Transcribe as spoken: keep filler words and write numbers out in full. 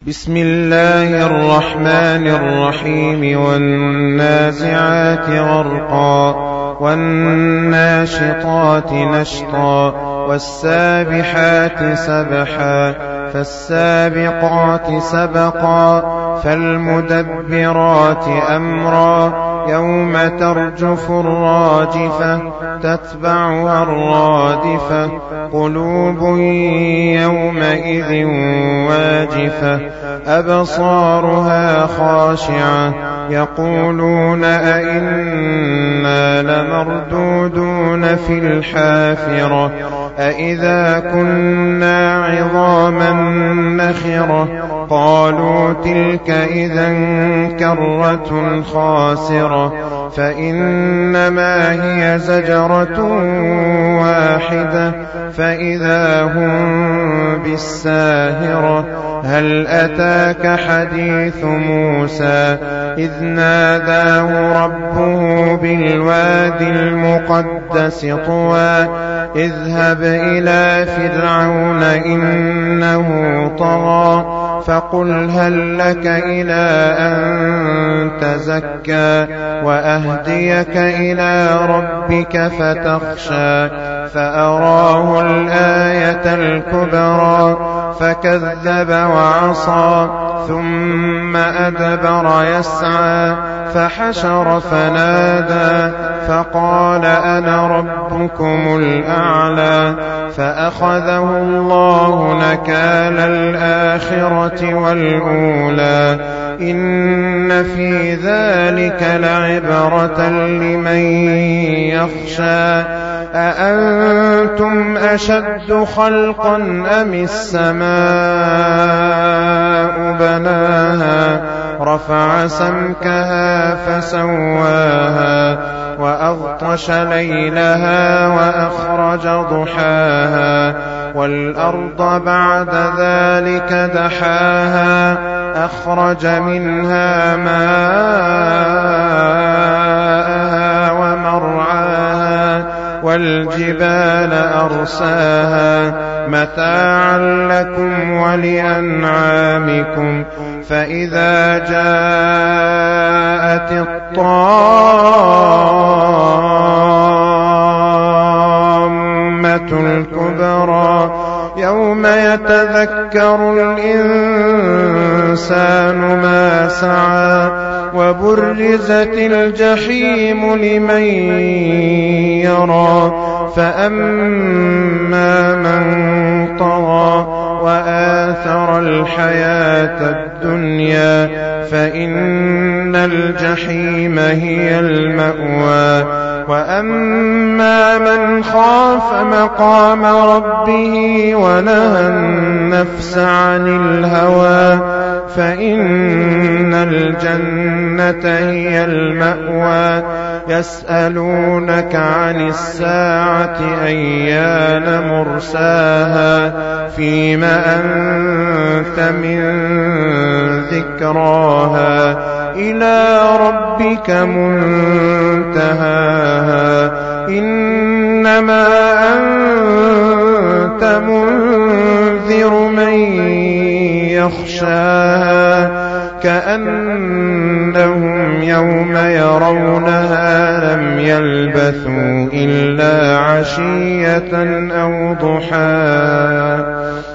بسم الله الرحمن الرحيم والنازعات غرقا والناشطات نشطا والسابحات سبحا فالسابقات سبقا فالمدبرات أمرا يوم ترجف الراجفة تتبعها الرادفة قلوب يومئذ واجفة أبصارها خاشعة يقولون أئنا لمردودون في الحافرة أئذا كنا عظاما نخرة قالوا تلك إذا كرة خاسرة فإنما هي زجرة واحدة فإذا هم بالساهرة هل أتاك حديث موسى إذ ناداه ربه بالوادي المقدس طوى اذهب إلى فرعون إنه طغى فقل هل لك إلى أن تزكى وأهديك إلى ربك فتخشى فأراه الآية الكبرى فكذب وعصى ثم أدبر يسعى فحشر فنادى فقال أنا ربكم الأعلى فأخذه الله نكال الآخرة والأولى إن في ذلك لعبرة لمن يخشى أأنتم أشد خلقا أم السماء بناها رفع سمكها فسواها وأغطش ليلها وأخرج ضحاها والأرض بعد ذلك دحاها أخرج منها ماءها ومرعاها والجبال أرساها متاعا لكم ولأنعامكم فإذا جاءت الطامة الكبرى يوم يتذكر الإنسان ما سعى وبرزت الجحيم لمن يرى فأما من طغى وآثر الحياة الدنيا فإن الجحيم هي المأوى وأما من خاف مقام ربه ونهى النفس عن الهوى فإن الجنة هي المأوى يسألونك عن الساعة أيان مرساها فيم أنت من ذكراها إلى ربك منتهاها إنما أنت منذر من يخشاها كأنهم يوم يرونها لم يلبثوا إلا عشية أو ضحاها.